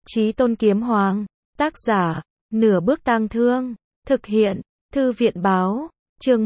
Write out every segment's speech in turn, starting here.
Chí Tôn Kiếm Hoàng, tác giả, Nửa Bước Tang Thương, thực hiện, Thư viện báo, chương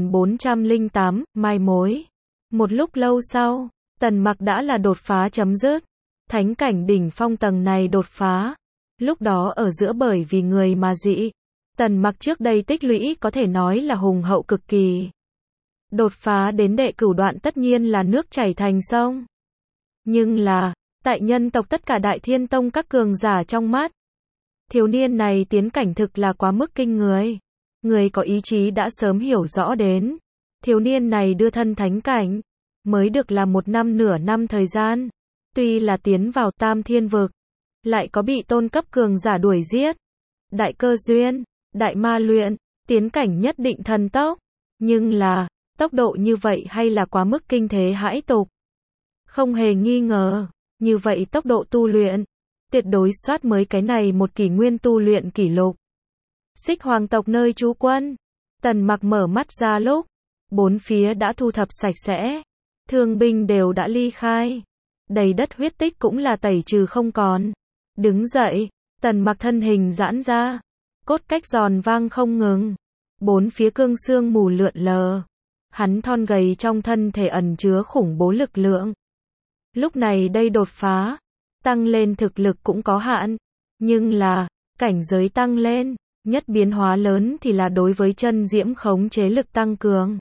1408, mai mối. Một lúc lâu sau, Tần Mặc đã là đột phá chấm dứt. Thánh cảnh đỉnh phong tầng này đột phá. Lúc đó ở giữa bởi vì người mà dị. Tần Mặc trước đây tích lũy có thể nói là hùng hậu cực kỳ. Đột phá đến đệ cửu đoạn tất nhiên là nước chảy thành sông. Nhưng là, tại nhân tộc tất cả Đại Thiên Tông các cường giả trong mắt. Thiếu niên này tiến cảnh thực là quá mức kinh người. Người có ý chí đã sớm hiểu rõ đến. Thiếu niên này đưa thân thánh cảnh. Mới được là 1 năm nửa năm thời gian. Tuy là tiến vào Tam Thiên Vực. Lại có bị tôn cấp cường giả đuổi giết. Đại cơ duyên, đại ma luyện, tiến cảnh nhất định thần tốc. Nhưng là, tốc độ như vậy hay là quá mức kinh thế hãi tục. Không hề nghi ngờ, như vậy tốc độ tu luyện, tuyệt đối soát mới cái này một kỷ nguyên tu luyện kỷ lục. Xích Hoàng tộc nơi trú quân, Tần Mặc mở mắt ra lúc, bốn phía đã thu thập sạch sẽ, thương binh đều đã ly khai, đầy đất huyết tích cũng là tẩy trừ không còn. Đứng dậy, Tần Mặc thân hình giãn ra, cốt cách giòn vang không ngừng, bốn phía cương xương mù lượn lờ, hắn thon gầy trong thân thể ẩn chứa khủng bố lực lượng. Lúc này đây đột phá, tăng lên thực lực cũng có hạn, nhưng là, cảnh giới tăng lên, nhất biến hóa lớn thì là đối với chân diễm khống chế lực tăng cường.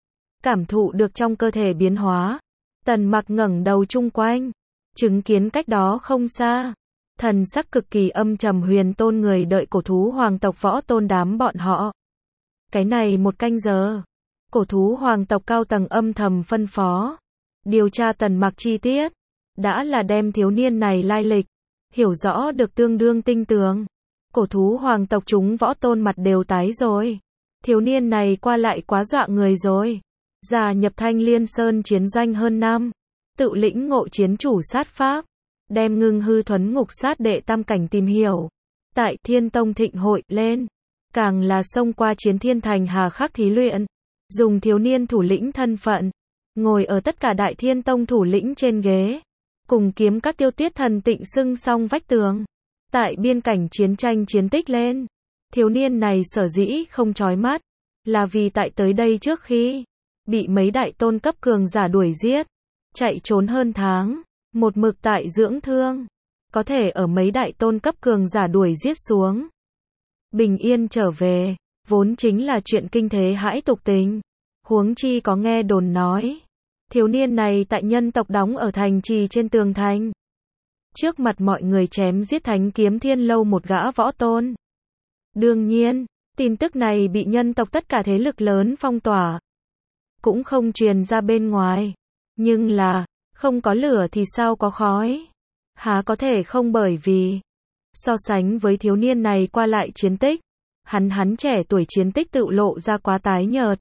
Cảm thụ được trong cơ thể biến hóa, Tần Mặc ngẩng đầu chung quanh, chứng kiến cách đó không xa, thần sắc cực kỳ âm trầm Huyền Tôn người đợi cổ thú hoàng tộc võ tôn đám bọn họ. Cái này 1 canh giờ, cổ thú hoàng tộc cao tầng âm thầm phân phó, điều tra Tần Mặc chi tiết, đã là đem thiếu niên này lai lịch, hiểu rõ được tương đương tinh tường. Cổ thú hoàng tộc chúng võ tôn mặt đều tái rồi. Thiếu niên này qua lại quá dọa người rồi. Gia nhập Thanh Liên Sơn chiến doanh hơn năm, tự lĩnh ngộ chiến chủ sát pháp, đem ngưng hư thuấn ngục sát đệ tam cảnh tìm hiểu. Tại Thiên Tông thịnh hội lên, càng là xông qua chiến thiên thành hà khắc thí luyện, dùng thiếu niên thủ lĩnh thân phận, ngồi ở tất cả Đại Thiên Tông thủ lĩnh trên ghế, cùng kiếm các tiêu tuyết thần tịnh xưng song vách tường. Tại biên cảnh chiến tranh chiến tích lên, thiếu niên này sở dĩ không chói mắt, là vì tại tới đây trước khi bị mấy đại tôn cấp cường giả đuổi giết, chạy trốn hơn tháng, một mực tại dưỡng thương, có thể ở mấy đại tôn cấp cường giả đuổi giết xuống, bình yên trở về, vốn chính là chuyện kinh thế hãi tục tình. Huống chi có nghe đồn nói, thiếu niên này tại nhân tộc đóng ở thành trì trên tường thành, trước mặt mọi người chém giết Thánh Kiếm Thiên Lâu một gã võ tôn. Đương nhiên, tin tức này bị nhân tộc tất cả thế lực lớn phong tỏa, cũng không truyền ra bên ngoài. Nhưng là, không có lửa thì sao có khói? Há có thể không, bởi vì so sánh với thiếu niên này qua lại chiến tích, hắn trẻ tuổi chiến tích tự lộ ra quá tái nhợt.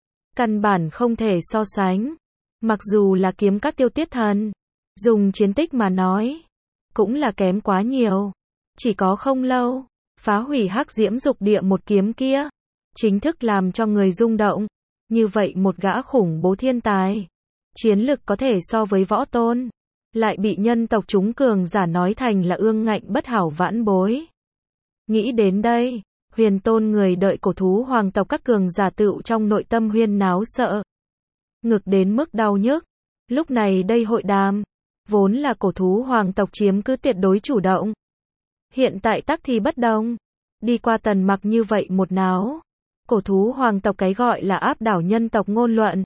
Căn bản không thể so sánh. Mặc dù là kiếm các tiêu tiết thần, dùng chiến tích mà nói, cũng là kém quá nhiều. Chỉ có không lâu, phá hủy Hắc Diễm Dục Địa một kiếm kia, chính thức làm cho người rung động. Như vậy một gã khủng bố thiên tài, chiến lực có thể so với võ tôn, lại bị nhân tộc chúng cường giả nói thành là ương ngạnh bất hảo vãn bối. Nghĩ đến đây, Huyền Tôn người đợi cổ thú hoàng tộc các cường giả tựu trong nội tâm huyên náo sợ. Ngực đến mức đau nhức. Lúc này đây hội đàm, vốn là cổ thú hoàng tộc chiếm cứ tuyệt đối chủ động. Hiện tại tắc thì bất đồng. Đi qua Tần Mặc như vậy một náo, cổ thú hoàng tộc cái gọi là áp đảo nhân tộc ngôn luận,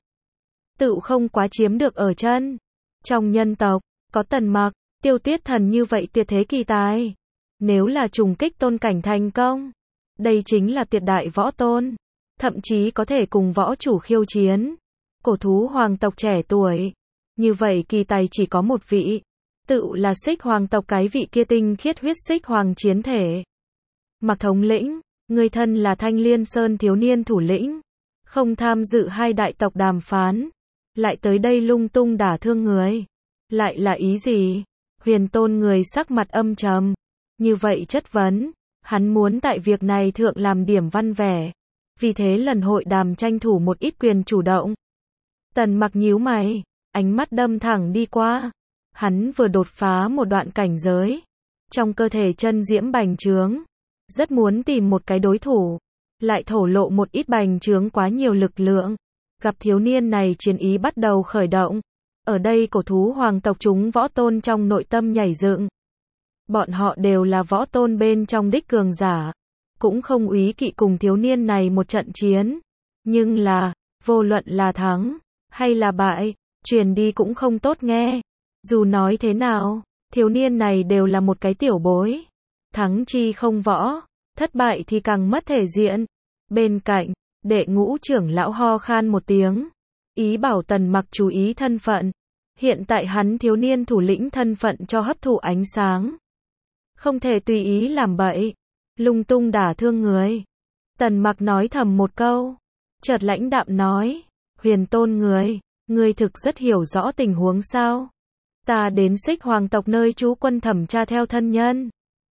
tự không quá chiếm được ở chân. Trong nhân tộc, có Tần Mặc, Tiêu Tuyết Thần như vậy tuyệt thế kỳ tài. Nếu là trùng kích tôn cảnh thành công, đây chính là tuyệt đại võ tôn. Thậm chí có thể cùng võ chủ khiêu chiến. Cổ thú hoàng tộc trẻ tuổi. Như vậy kỳ tài chỉ có một vị. Tự là Xích Hoàng tộc cái vị kia tinh khiết huyết Xích Hoàng chiến thể. Mặc thống lĩnh, người thân là Thanh Liên Sơn thiếu niên thủ lĩnh, không tham dự hai đại tộc đàm phán, lại tới đây lung tung đả thương người. Lại là ý gì? Huyền Tôn người sắc mặt âm trầm. Như vậy chất vấn, hắn muốn tại việc này thượng làm điểm văn vẻ. Vì thế lần hội đàm tranh thủ một ít quyền chủ động. Tần Mặc nhíu mày, ánh mắt đâm thẳng đi qua. Hắn vừa đột phá một đoạn cảnh giới, trong cơ thể chân diễm bành trướng, rất muốn tìm một cái đối thủ, lại thổ lộ một ít bành trướng quá nhiều lực lượng. Gặp thiếu niên này chiến ý bắt đầu khởi động. Ở đây cổ thú hoàng tộc chúng võ tôn trong nội tâm nhảy dựng. Bọn họ đều là võ tôn bên trong đích cường giả, cũng không úy kỵ cùng thiếu niên này một trận chiến. Nhưng là, vô luận là thắng, hay là bại, truyền đi cũng không tốt nghe. Dù nói thế nào, thiếu niên này đều là một cái tiểu bối. Thắng chi không võ, thất bại thì càng mất thể diện. Bên cạnh, đệ ngũ trưởng lão ho khan một tiếng, ý bảo Tần Mặc chú ý thân phận. Hiện tại hắn thiếu niên thủ lĩnh thân phận cho hấp thụ ánh sáng. Không thể tùy ý làm bậy, lung tung đả thương người. Tần Mặc nói thầm một câu, chợt lãnh đạm nói, Huyền Tôn người thực rất hiểu rõ tình huống sao? Ta đến Xích Hoàng tộc nơi trú quân thẩm tra theo thân nhân.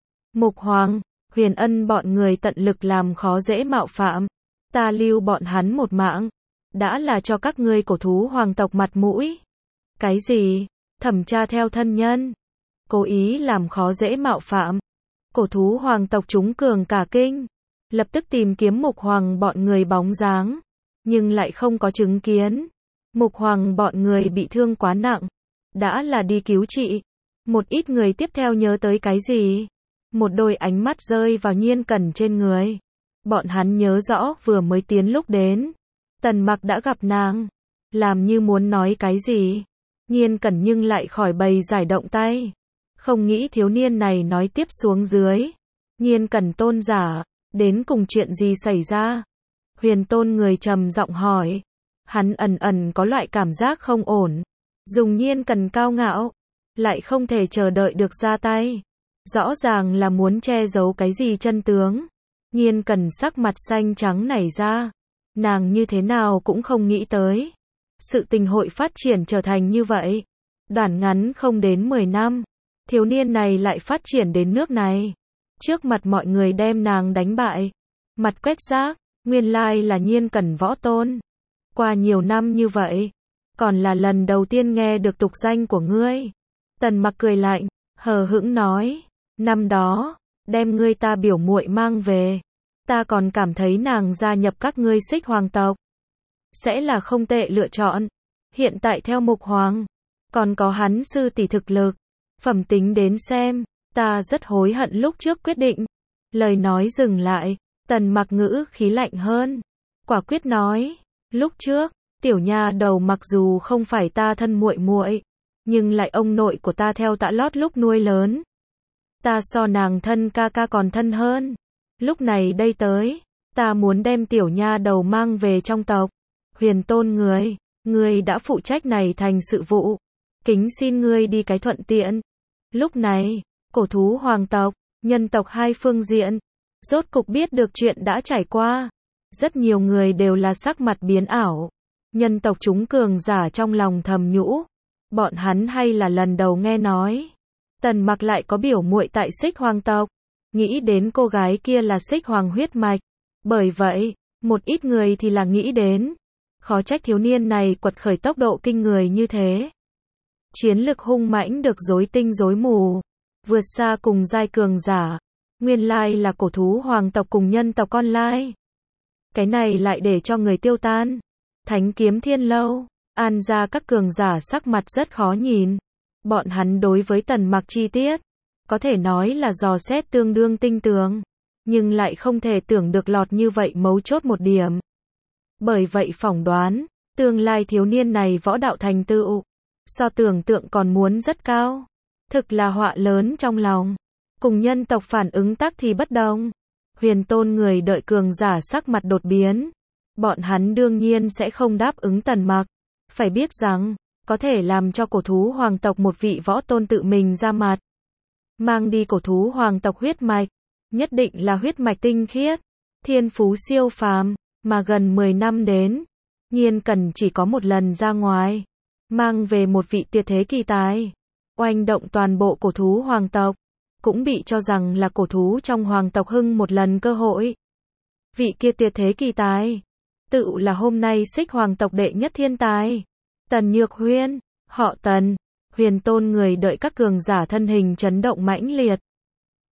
Mục Hoàng, Huyền Ân bọn người tận lực làm khó dễ mạo phạm, ta lưu bọn hắn một mạng, đã là cho các ngươi cổ thú hoàng tộc mặt mũi. Cái gì? Thẩm tra theo thân nhân? Cố ý làm khó dễ mạo phạm. Cổ thú hoàng tộc chúng cường cả kinh, lập tức tìm kiếm Mục Hoàng bọn người bóng dáng, nhưng lại không có chứng kiến. Mục Hoàng bọn người bị thương quá nặng, đã là đi cứu trị. Một ít người tiếp theo nhớ tới cái gì? Một đôi ánh mắt rơi vào Nhiên Cẩn trên người. Bọn hắn nhớ rõ vừa mới tiến lúc đến, Tần Mặc đã gặp nàng, làm như muốn nói cái gì. Nhiên Cẩn nhưng lại khỏi bày giải động tay, không nghĩ thiếu niên này nói tiếp xuống dưới. Nhiên Cẩn tôn giả, đến cùng chuyện gì xảy ra? Huyền Tôn người trầm giọng hỏi. Hắn ẩn ẩn có loại cảm giác không ổn. Dùng Nhiên Cẩn cao ngạo, lại không thể chờ đợi được ra tay. Rõ ràng là muốn che giấu cái gì chân tướng. Nhiên Cẩn sắc mặt xanh trắng nảy ra. Nàng như thế nào cũng không nghĩ tới. Sự tình hội phát triển trở thành như vậy. Đoạn ngắn không đến 10 năm. Thiếu niên này lại phát triển đến nước này. Trước mặt mọi người đem nàng đánh bại. Mặt quét rác, nguyên lai là Nhiên Cẩn võ tôn. Qua nhiều năm như vậy, còn là lần đầu tiên nghe được tục danh của ngươi. Tần Mặc cười lạnh, hờ hững nói, năm đó, đem ngươi ta biểu muội mang về, ta còn cảm thấy nàng gia nhập các ngươi Xích Hoàng tộc sẽ là không tệ lựa chọn. Hiện tại theo Mục Hoàng, còn có hắn sư tỷ thực lực, phẩm tính đến xem, ta rất hối hận lúc trước quyết định. Lời nói dừng lại, Tần Mặc ngữ khí lạnh hơn, quả quyết nói, lúc trước, tiểu nha đầu mặc dù không phải ta thân muội muội, nhưng lại ông nội của ta theo tạ lót lúc nuôi lớn. Ta so nàng thân ca ca còn thân hơn. Lúc này đây tới, ta muốn đem tiểu nha đầu mang về trong tộc. Huyền Tôn ngươi đã phụ trách này thành sự vụ. Kính xin ngươi đi cái thuận tiện. Lúc này, cổ thú hoàng tộc, nhân tộc hai phương diện, rốt cục biết được chuyện đã trải qua. Rất nhiều người đều là sắc mặt biến ảo. Nhân tộc chúng cường giả trong lòng thầm nhũ. Bọn hắn hay là lần đầu nghe nói. Tần Mặc lại có biểu muội tại Xích Hoàng tộc. Nghĩ đến cô gái kia là Xích Hoàng huyết mạch. Bởi vậy, một ít người thì là nghĩ đến. Khó trách thiếu niên này quật khởi tốc độ kinh người như thế. Chiến lực hung mãnh được rối tinh rối mù. Vượt xa cùng giai cường giả. Nguyên lai là cổ thú hoàng tộc cùng nhân tộc con lai. Cái này lại để cho người tiêu tan. Thánh kiếm thiên lâu, An gia các cường giả sắc mặt rất khó nhìn. Bọn hắn đối với Tần Mặc chi tiết, có thể nói là dò xét tương đương tinh tường, nhưng lại không thể tưởng được lọt như vậy mấu chốt một điểm. Bởi vậy phỏng đoán, tương lai thiếu niên này võ đạo thành tựu, so tưởng tượng còn muốn rất cao. Thực là họa lớn trong lòng. Cùng nhân tộc phản ứng tắc thì bất đồng. Huyền Tôn người đợi cường giả sắc mặt đột biến. Bọn hắn đương nhiên sẽ không đáp ứng Tần Mặc. Phải biết rằng, có thể làm cho cổ thú hoàng tộc một vị võ tôn tự mình ra mặt. Mang đi cổ thú hoàng tộc huyết mạch. Nhất định là huyết mạch tinh khiết. Thiên phú siêu phàm. Mà gần 10 năm đến. Nhiên Cẩn chỉ có một lần ra ngoài. Mang về một vị tuyệt thế kỳ tài. Oanh động toàn bộ cổ thú hoàng tộc. Cũng bị cho rằng là cổ thú trong hoàng tộc hưng một lần cơ hội. Vị kia tuyệt thế kỳ tài. Tự là hôm nay Xích Hoàng tộc đệ nhất thiên tài. Tần Nhược Huyên, họ Tần. Huyền Tôn người đợi các cường giả thân hình chấn động mãnh liệt.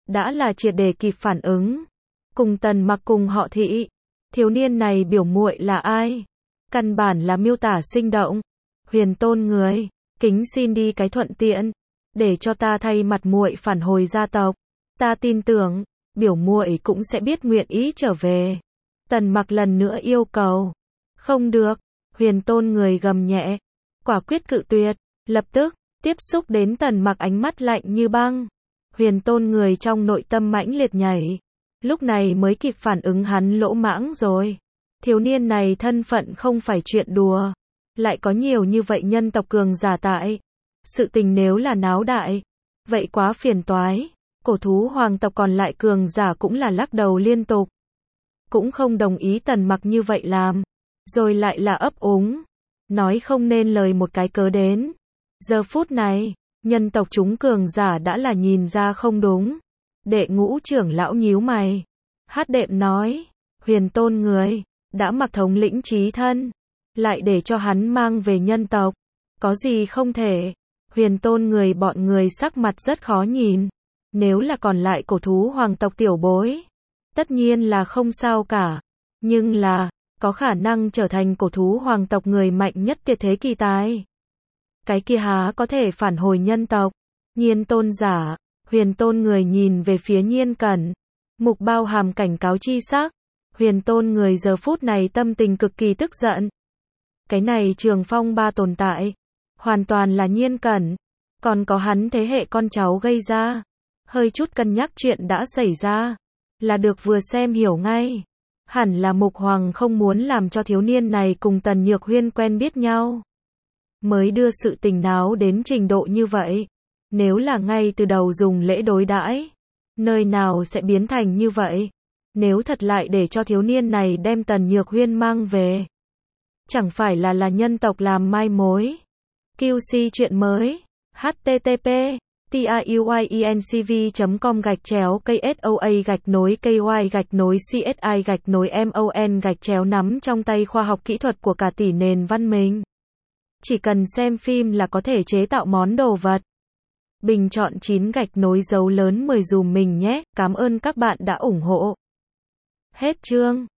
đã là triệt để kịp phản ứng. Cùng Tần Mặc cùng họ Thị, thiếu niên này biểu muội là ai? Căn bản là miêu tả sinh động. Huyền Tôn người, kính xin đi cái thuận tiện, để cho ta thay mặt muội phản hồi gia tộc. Ta tin tưởng, biểu muội cũng sẽ biết nguyện ý trở về. Tần Mặc lần nữa yêu cầu. Không được, Huyền Tôn người gầm nhẹ, quả quyết cự tuyệt, lập tức, tiếp xúc đến Tần Mặc ánh mắt lạnh như băng. Huyền Tôn người trong nội tâm mãnh liệt nhảy, lúc này mới kịp phản ứng hắn lỗ mãng rồi. Thiếu niên này thân phận không phải chuyện đùa, lại có nhiều như vậy nhân tộc cường giả tại. Sự tình nếu là náo đại, vậy quá phiền toái. Cổ thú hoàng tộc còn lại cường giả cũng là lắc đầu liên tục. Cũng không đồng ý Tần Mặc như vậy làm. Rồi lại là ấp úng. Nói không nên lời một cái cớ đến. Giờ phút này, nhân tộc chúng cường giả đã là nhìn ra không đúng. Đệ ngũ trưởng lão nhíu mày. Hát đệm nói, Huyền Tôn người, đã mặc thống lĩnh chí thân. Lại để cho hắn mang về nhân tộc. Có gì không thể. Huyền Tôn người bọn người sắc mặt rất khó nhìn. Nếu là còn lại cổ thú hoàng tộc tiểu bối, tất nhiên là không sao cả. Nhưng là, có khả năng trở thành cổ thú hoàng tộc người mạnh nhất tuyệt thế kỳ tài. Cái kia há có thể phản hồi nhân tộc. Nhiên Tôn giả, Huyền Tôn người nhìn về phía Nhiên Cẩn. Mục bao hàm cảnh cáo chi sắc. Huyền Tôn người giờ phút này tâm tình cực kỳ tức giận. Cái này Trường Phong Ba tồn tại, hoàn toàn là Nhiên Cẩn. Còn có hắn thế hệ con cháu gây ra. Hơi chút cân nhắc chuyện đã xảy ra, là được vừa xem hiểu ngay. Hẳn là Mục Hoàng không muốn làm cho thiếu niên này cùng Tần Nhược Huyên quen biết nhau. Mới đưa sự tình náo đến trình độ như vậy. Nếu là ngay từ đầu dùng lễ đối đãi, nơi nào sẽ biến thành như vậy? Nếu thật lại để cho thiếu niên này đem Tần Nhược Huyên mang về, chẳng phải là nhân tộc làm mai mối. QC chuyện mới. http taiuinCV.com/KSOA-KY-CSI-MON nắm trong tay khoa học kỹ thuật của cả tỷ nền văn minh. Chỉ cần xem phim là có thể chế tạo món đồ vật. Bình chọn 9 dấu lớn 10 dùm mình nhé. Cảm ơn các bạn đã ủng hộ. Hết chương.